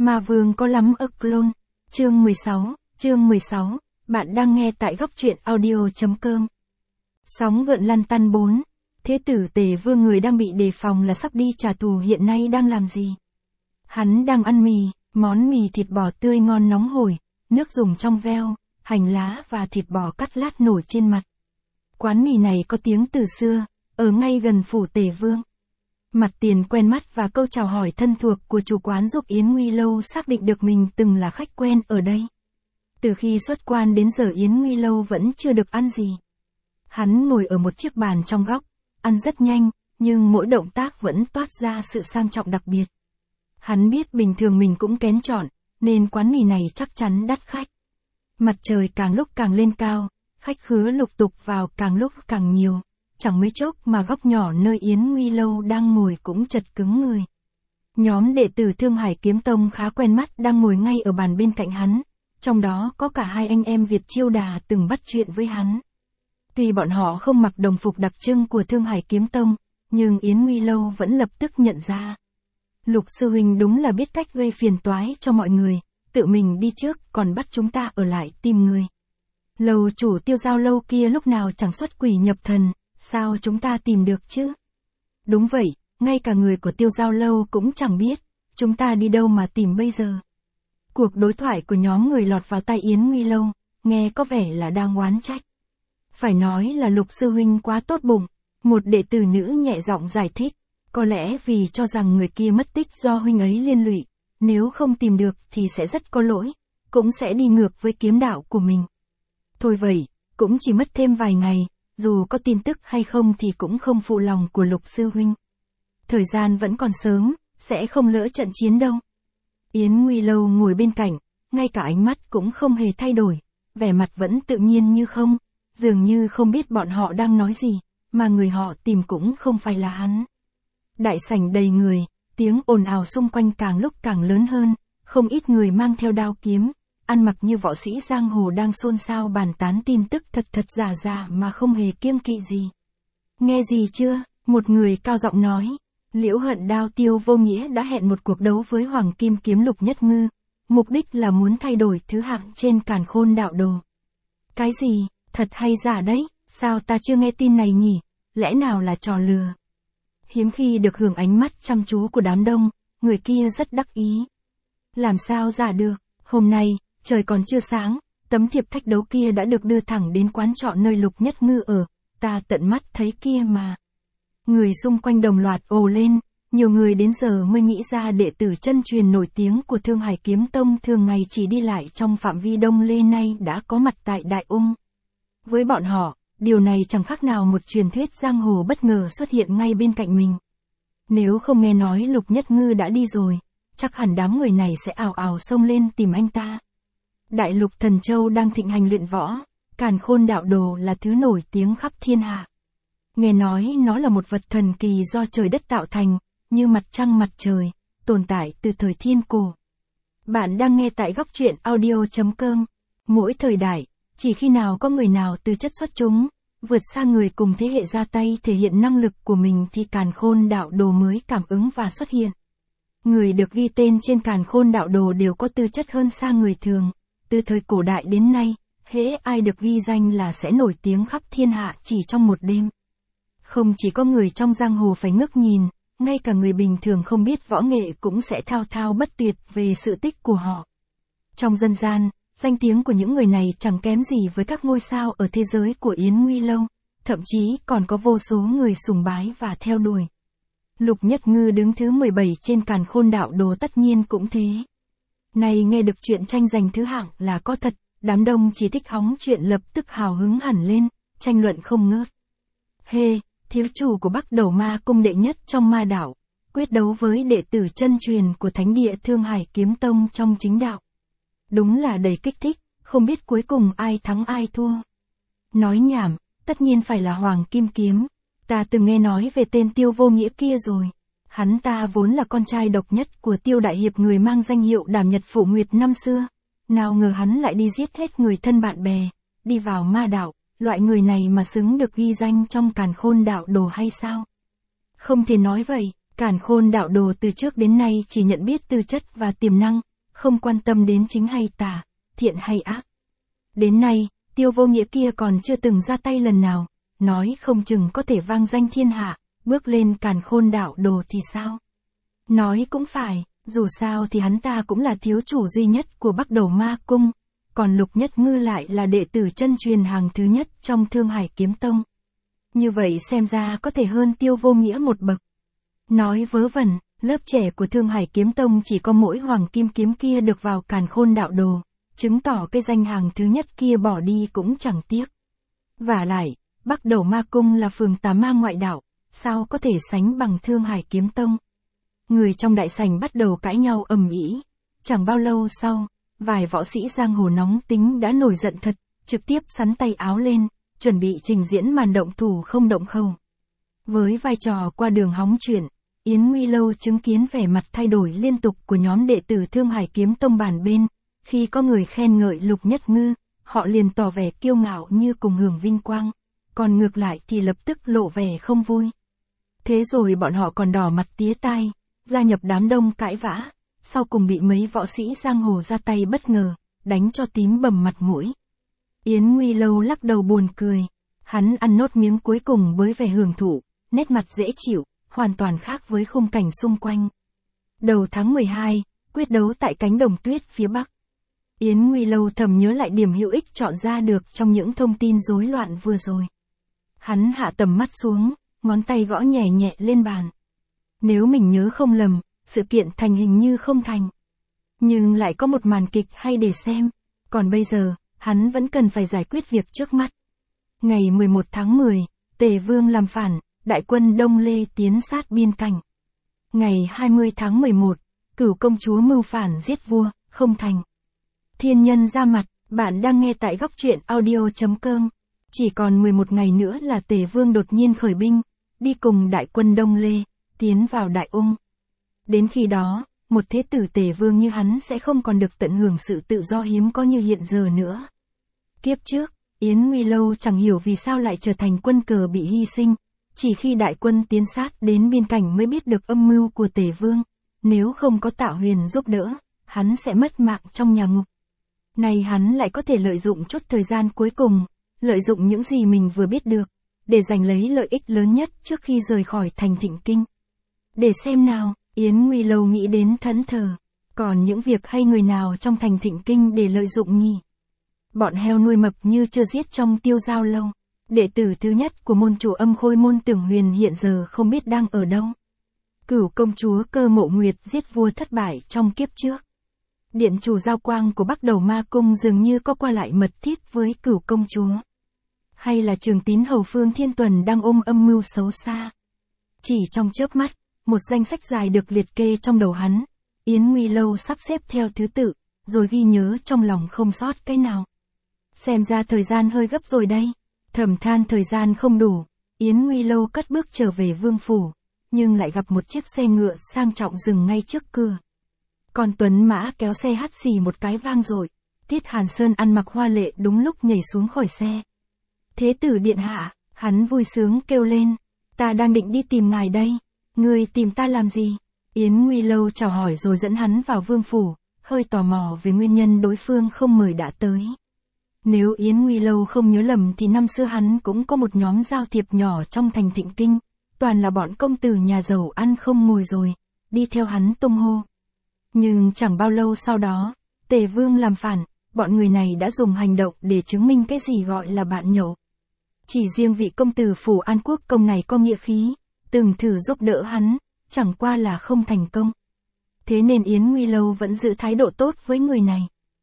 Ma vương có lắm ức clone. Chương 16, bạn đang nghe tại góc truyện audio.com. Sóng gợn lăn tăn 4. Thế tử Tề Vương người đang bị đề phòng là sắp đi trả thù hiện nay đang làm gì? Hắn đang ăn mì, món mì thịt bò tươi ngon nóng hổi, nước dùng trong veo, hành lá và thịt bò cắt lát nổi trên mặt. Quán mì này có tiếng từ xưa, ở ngay gần phủ Tề Vương. Mặt tiền quen mắt và câu chào hỏi thân thuộc của chủ quán giúp Yến Nguy Lâu xác định được mình từng là khách quen ở đây. Từ khi xuất quan đến giờ Yến Nguy Lâu vẫn chưa được ăn gì. Hắn ngồi ở một chiếc bàn trong góc, ăn rất nhanh, nhưng mỗi động tác vẫn toát ra sự sang trọng đặc biệt. Hắn biết bình thường mình cũng kén chọn, nên quán mì này chắc chắn đắt khách. Mặt trời càng lúc càng lên cao, khách khứa lục tục vào càng lúc càng nhiều. Chẳng mấy chốc mà góc nhỏ nơi Yến Nguy Lâu đang ngồi cũng chật cứng người. Nhóm đệ tử Thương Hải Kiếm Tông khá quen mắt đang ngồi ngay ở bàn bên cạnh hắn, trong đó có cả hai anh em Việt Chiêu Đà từng bắt chuyện với hắn. Tuy bọn họ không mặc đồng phục đặc trưng của Thương Hải Kiếm Tông, nhưng Yến Nguy Lâu vẫn lập tức nhận ra. Lục sư huynh đúng là biết cách gây phiền toái cho mọi người, tự mình đi trước còn bắt chúng ta ở lại tìm người. Lầu chủ Tiêu Giao Lâu kia lúc nào chẳng xuất quỷ nhập thần. Sao chúng ta tìm được chứ? Đúng vậy, ngay cả người của Tiêu Giao Lâu cũng chẳng biết, chúng ta đi đâu mà tìm bây giờ. Cuộc đối thoại của nhóm người lọt vào tai Yến Nguy Lâu, nghe có vẻ là đang oán trách. Phải nói là Lục sư huynh quá tốt bụng, một đệ tử nữ nhẹ giọng giải thích, có lẽ vì cho rằng người kia mất tích do huynh ấy liên lụy, nếu không tìm được thì sẽ rất có lỗi, cũng sẽ đi ngược với kiếm đạo của mình. Thôi vậy, cũng chỉ mất thêm vài ngày. Dù có tin tức hay không thì cũng không phụ lòng của Lục sư huynh. Thời gian vẫn còn sớm, sẽ không lỡ trận chiến đâu. Yến Nguy Lâu ngồi bên cạnh, ngay cả ánh mắt cũng không hề thay đổi, vẻ mặt vẫn tự nhiên như không, dường như không biết bọn họ đang nói gì, mà người họ tìm cũng không phải là hắn. Đại sảnh đầy người, tiếng ồn ào xung quanh càng lúc càng lớn hơn, không ít người mang theo đao kiếm. Ăn mặc như võ sĩ giang hồ đang xôn xao bàn tán tin tức thật giả mà không hề kiêng kỵ gì. Nghe gì chưa? Một người cao giọng nói. Liễu Hận Đao Tiêu Vô Nghĩa đã hẹn một cuộc đấu với Hoàng Kim Kiếm Lục Nhất Ngư. Mục đích là muốn thay đổi thứ hạng trên Càn Khôn Đạo Đồ. Cái gì? Thật hay giả đấy? Sao ta chưa nghe tin này nhỉ? Lẽ nào là trò lừa? Hiếm khi được hưởng ánh mắt chăm chú của đám đông, người kia rất đắc ý. Làm sao giả được? Hôm nay, trời còn chưa sáng, tấm thiệp thách đấu kia đã được đưa thẳng đến quán trọ nơi Lục Nhất Ngư ở, ta tận mắt thấy kia mà. Người xung quanh đồng loạt ồ lên, nhiều người đến giờ mới nghĩ ra đệ tử chân truyền nổi tiếng của Thương Hải Kiếm Tông thường ngày chỉ đi lại trong phạm vi Đông Lê nay đã có mặt tại Đại Ung. Với bọn họ, điều này chẳng khác nào một truyền thuyết giang hồ bất ngờ xuất hiện ngay bên cạnh mình. Nếu không nghe nói Lục Nhất Ngư đã đi rồi, chắc hẳn đám người này sẽ ào ào xông lên tìm anh ta. Đại lục Thần Châu đang thịnh hành luyện võ, Càn Khôn Đạo Đồ là thứ nổi tiếng khắp thiên hạ. Nghe nói nó là một vật thần kỳ do trời đất tạo thành, như mặt trăng mặt trời, tồn tại từ thời thiên cổ. Bạn đang nghe tại góc truyện audio.com. Mỗi thời đại, chỉ khi nào có người nào tư chất xuất chúng, vượt xa người cùng thế hệ ra tay thể hiện năng lực của mình thì Càn Khôn Đạo Đồ mới cảm ứng và xuất hiện. Người được ghi tên trên Càn Khôn Đạo Đồ đều có tư chất hơn xa người thường. Từ thời cổ đại đến nay, hễ ai được ghi danh là sẽ nổi tiếng khắp thiên hạ chỉ trong một đêm. Không chỉ có người trong giang hồ phải ngước nhìn, ngay cả người bình thường không biết võ nghệ cũng sẽ thao thao bất tuyệt về sự tích của họ. Trong dân gian, danh tiếng của những người này chẳng kém gì với các ngôi sao ở thế giới của Yến Nguy Lâu, thậm chí còn có vô số người sùng bái và theo đuổi. Lục Nhất Ngư đứng thứ 17 trên Càn Khôn Đạo Đồ tất nhiên cũng thế. Này nghe được chuyện tranh giành thứ hạng là có thật, đám đông chỉ thích hóng chuyện lập tức hào hứng hẳn lên, tranh luận không ngớt. Hê, thiếu chủ của Bắc Đầu Ma Cung đệ nhất trong ma đạo, quyết đấu với đệ tử chân truyền của Thánh địa Thương Hải Kiếm Tông trong chính đạo. Đúng là đầy kích thích, không biết cuối cùng ai thắng ai thua. Nói nhảm, tất nhiên phải là Hoàng Kim Kiếm. Ta từng nghe nói về tên Tiêu Vô Nghĩa kia rồi. Hắn ta vốn là con trai độc nhất của Tiêu Đại Hiệp người mang danh hiệu Đàm Nhật Phụ Nguyệt năm xưa. Nào ngờ hắn lại đi giết hết người thân bạn bè, đi vào ma đạo, loại người này mà xứng được ghi danh trong Càn Khôn Đạo Đồ hay sao? Không thể nói vậy, Càn Khôn Đạo Đồ từ trước đến nay chỉ nhận biết tư chất và tiềm năng, không quan tâm đến chính hay tà, thiện hay ác. Đến nay, Tiêu Vô Nghĩa kia còn chưa từng ra tay lần nào, nói không chừng có thể vang danh thiên hạ, bước lên càn khôn đạo đồ thì sao? Nói cũng phải, dù sao thì hắn ta cũng là thiếu chủ duy nhất của Bắc Đầu Ma Cung, còn Lục Nhất Ngư lại là đệ tử chân truyền hàng thứ nhất trong Thương Hải Kiếm Tông. Như vậy xem ra có thể hơn Tiêu Vô Nghĩa một bậc. Nói vớ vẩn, lớp trẻ của Thương Hải Kiếm Tông chỉ có mỗi Hoàng Kim Kiếm kia được vào càn khôn đạo đồ, chứng tỏ cái danh hàng thứ nhất kia bỏ đi cũng chẳng tiếc. Vả lại, Bắc Đầu Ma Cung là phường tà ma ngoại đạo, sao có thể sánh bằng Thương Hải Kiếm Tông. Người trong đại sảnh bắt đầu cãi nhau ầm ĩ. Chẳng bao lâu sau, vài võ sĩ giang hồ nóng tính đã nổi giận thật, trực tiếp xắn tay áo lên, chuẩn bị trình diễn màn động thủ không động khẩu. Với vai trò qua đường hóng chuyện, Yến Nguy Lâu chứng kiến vẻ mặt thay đổi liên tục của nhóm đệ tử Thương Hải Kiếm Tông bàn bên. Khi có người khen ngợi Lục Nhất Ngư, họ liền tỏ vẻ kiêu ngạo như cùng hưởng vinh quang, còn ngược lại thì lập tức lộ vẻ không vui. Thế rồi bọn họ còn đỏ mặt tía tai, gia nhập đám đông cãi vã, sau cùng bị mấy võ sĩ giang hồ ra tay bất ngờ, đánh cho tím bầm mặt mũi. Yến Nguy Lâu lắc đầu buồn cười, hắn ăn nốt miếng cuối cùng với vẻ hưởng thụ, nét mặt dễ chịu, hoàn toàn khác với khung cảnh xung quanh. Đầu tháng 12, quyết đấu tại cánh đồng tuyết phía Bắc. Yến Nguy Lâu thầm nhớ lại điểm hữu ích chọn ra được trong những thông tin rối loạn vừa rồi. Hắn hạ tầm mắt xuống, ngón tay gõ nhẹ nhẹ lên bàn. Nếu mình nhớ không lầm, sự kiện thành hình như không thành. Nhưng lại có một màn kịch hay để xem. Còn bây giờ, hắn vẫn cần phải giải quyết việc trước mắt. Ngày 11 tháng 10, Tề Vương làm phản, đại quân Đông Lê tiến sát biên cảnh. Ngày 20 tháng 11, Cửu công chúa mưu phản giết vua, không thành. Thiên nhân ra mặt, bạn đang nghe tại góc truyện audio.com. Chỉ còn 11 ngày nữa là Tề Vương đột nhiên khởi binh, đi cùng đại quân Đông Lê, tiến vào Đại Ung. Đến khi đó, một thế tử Tề Vương như hắn sẽ không còn được tận hưởng sự tự do hiếm có như hiện giờ nữa. Kiếp trước, Yến Nguy Lâu chẳng hiểu vì sao lại trở thành quân cờ bị hy sinh, chỉ khi đại quân tiến sát đến biên cảnh mới biết được âm mưu của Tề Vương, nếu không có Tạ Huyền giúp đỡ, hắn sẽ mất mạng trong nhà ngục. Nay hắn lại có thể lợi dụng chút thời gian cuối cùng, lợi dụng những gì mình vừa biết được, để giành lấy lợi ích lớn nhất trước khi rời khỏi thành Thịnh Kinh. Để xem nào, Yến Nguy Lâu nghĩ đến thẫn thờ, còn những việc hay người nào trong thành Thịnh Kinh để lợi dụng nhỉ? Bọn heo nuôi mập như chưa giết trong Tiêu Giao Lâu, đệ tử thứ nhất của môn chủ Âm Khôi môn Tưởng Huyền hiện giờ không biết đang ở đâu. Cửu công chúa Cơ Mộ Nguyệt giết vua thất bại trong kiếp trước. Điện chủ Giao Quang của Bắc Đầu Ma Cung dường như có qua lại mật thiết với Cửu công chúa. Hay là Trường Tín hầu Phương Thiên Tuần đang ôm âm mưu xấu xa. Chỉ trong chớp mắt, một danh sách dài được liệt kê trong đầu hắn. Yến Nguy Lâu sắp xếp theo thứ tự, rồi ghi nhớ trong lòng không sót cái nào. Xem ra thời gian hơi gấp rồi đây. Thầm than thời gian không đủ, Yến Nguy Lâu cất bước trở về vương phủ, nhưng lại gặp một chiếc xe ngựa sang trọng dừng ngay trước cửa. Còn tuấn mã kéo xe hắt xì một cái vang dội. Tiết Hàn Sơn ăn mặc hoa lệ đúng lúc nhảy xuống khỏi xe. Thế tử điện hạ, hắn vui sướng kêu lên, ta đang định đi tìm ngài đây, ngươi tìm ta làm gì? Yến Nguy Lâu chào hỏi rồi dẫn hắn vào vương phủ, hơi tò mò về nguyên nhân đối phương không mời đã tới. Nếu Yến Nguy Lâu không nhớ lầm thì năm xưa hắn cũng có một nhóm giao thiệp nhỏ trong thành Thịnh Kinh, toàn là bọn công tử nhà giàu ăn không ngồi rồi, đi theo hắn tung hô. Nhưng chẳng bao lâu sau đó, Tề Vương làm phản, bọn người này đã dùng hành động để chứng minh cái gì gọi là bạn nhậu. Chỉ riêng vị công tử Phủ An Quốc công này có nghĩa khí, từng thử giúp đỡ hắn, chẳng qua là không thành công. Thế nên Yến Nguy Lâu vẫn giữ thái độ tốt với người này.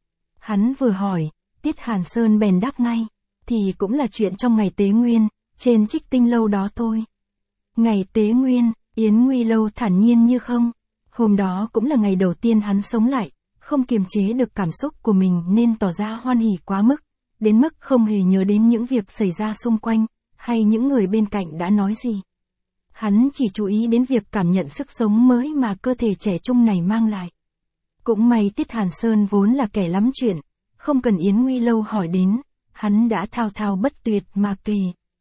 Hắn vừa hỏi, Tiết Hàn Sơn bèn đáp ngay, thì cũng là chuyện trong ngày Tế Nguyên, trên Trích Tinh Lâu đó thôi. Ngày Tế Nguyên, Yến Nguy Lâu thản nhiên như không. Hôm đó cũng là ngày đầu tiên hắn sống lại, không kiềm chế được cảm xúc của mình nên tỏ ra hoan hỉ quá mức, đến mức không hề nhớ đến những việc xảy ra xung quanh, hay những người bên cạnh đã nói gì. Hắn chỉ chú ý đến việc cảm nhận sức sống mới mà cơ thể trẻ trung này mang lại. Cũng may Tiết Hàn Sơn vốn là kẻ lắm chuyện, không cần Yến Nguy Lâu hỏi đến, hắn đã thao thao bất tuyệt mà kể.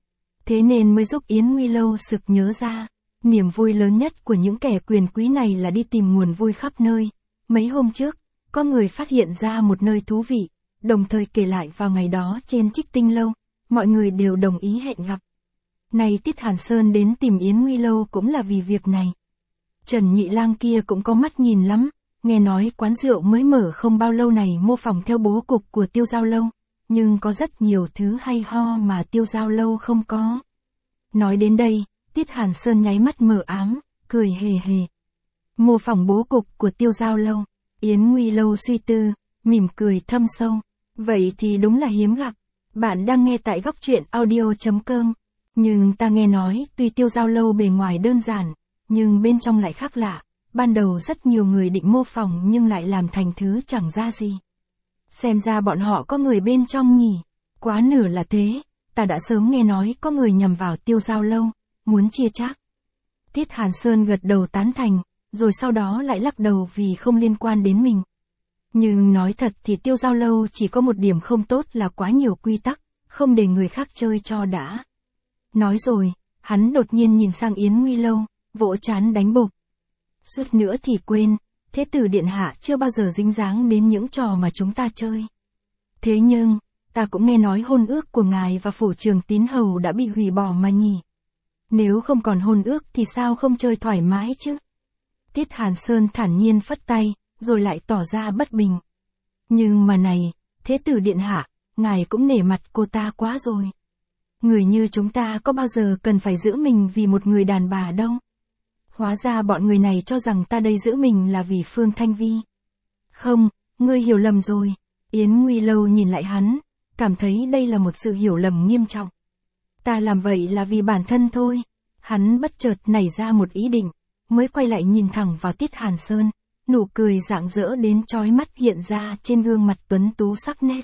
Thế nên mới giúp Yến Nguy Lâu sực nhớ ra, niềm vui lớn nhất của những kẻ quyền quý này là đi tìm nguồn vui khắp nơi. Mấy hôm trước, có người phát hiện ra một nơi thú vị, đồng thời kể lại vào ngày đó trên Trích Tinh Lâu, mọi người đều đồng ý hẹn gặp. Này Tiết Hàn Sơn đến tìm Yến Nguy Lâu cũng là vì việc này. Trần Nhị Lang kia cũng có mắt nhìn lắm, nghe nói quán rượu mới mở không bao lâu này mô phỏng theo bố cục của Tiêu Giao Lâu, nhưng có rất nhiều thứ hay ho mà Tiêu Giao Lâu không có. Nói đến đây, Tiết Hàn Sơn nháy mắt mờ ám, cười hề hề. Mô phỏng bố cục của Tiêu Giao Lâu, Yến Nguy Lâu suy tư, mỉm cười thâm sâu. Vậy thì đúng là hiếm gặp. Bạn đang nghe tại góc truyện audio.com. Nhưng ta nghe nói tuy Tiêu Giao Lâu bề ngoài đơn giản, nhưng bên trong lại khác lạ. Ban đầu rất nhiều người định mô phỏng nhưng lại làm thành thứ chẳng ra gì. Xem ra bọn họ có người bên trong nhỉ. Quá nửa là thế, ta đã sớm nghe nói có người nhằm vào Tiêu Giao Lâu, muốn chia chác. Tiết Hàn Sơn gật đầu tán thành, rồi sau đó lại lắc đầu vì không liên quan đến mình. Nhưng nói thật thì Tiêu Giao Lâu chỉ có một điểm không tốt là quá nhiều quy tắc, không để người khác chơi cho đã. Nói rồi, hắn đột nhiên nhìn sang Yến Nguy Lâu, vỗ trán đánh bộp. Suốt nữa thì quên, Thế tử điện hạ chưa bao giờ dính dáng đến những trò mà chúng ta chơi. Thế nhưng, ta cũng nghe nói hôn ước của ngài và phủ Trường Tín Hầu đã bị hủy bỏ mà nhỉ. Nếu không còn hôn ước thì sao không chơi thoải mái chứ? Tiết Hàn Sơn thản nhiên phất tay, rồi lại tỏ ra bất bình. Nhưng mà này, Thế tử điện hạ, ngài cũng nể mặt cô ta quá rồi. Người như chúng ta có bao giờ cần phải giữ mình vì một người đàn bà đâu. Hóa ra bọn người này cho rằng ta đây giữ mình là vì Phương Thanh Vi. Không, ngươi hiểu lầm rồi. Yến Nguy Lâu nhìn lại hắn, cảm thấy đây là một sự hiểu lầm nghiêm trọng. Ta làm vậy là vì bản thân thôi. Hắn bất chợt nảy ra một ý định, mới quay lại nhìn thẳng vào Tiết Hàn Sơn, nụ cười rạng rỡ đến chói mắt hiện ra trên gương mặt tuấn tú sắc nét.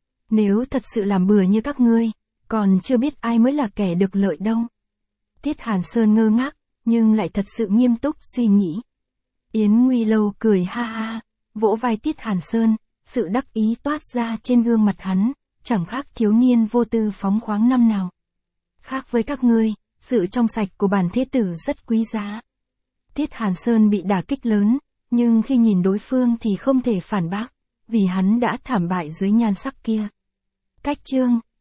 Nếu thật sự làm bừa như các ngươi, còn chưa biết ai mới là kẻ được lợi đâu. Tiết Hàn Sơn ngơ ngác, nhưng lại thật sự nghiêm túc suy nghĩ. Yến Nguy Lâu cười ha ha, vỗ vai Tiết Hàn Sơn, sự đắc ý toát ra trên gương mặt hắn, chẳng khác thiếu niên vô tư phóng khoáng năm nào. Khác với các ngươi, sự trong sạch của bản thế tử rất quý giá. Tiết Hàn Sơn bị đả kích lớn, nhưng khi nhìn đối phương thì không thể phản bác, vì hắn đã thảm bại dưới nhan sắc kia. Cách chương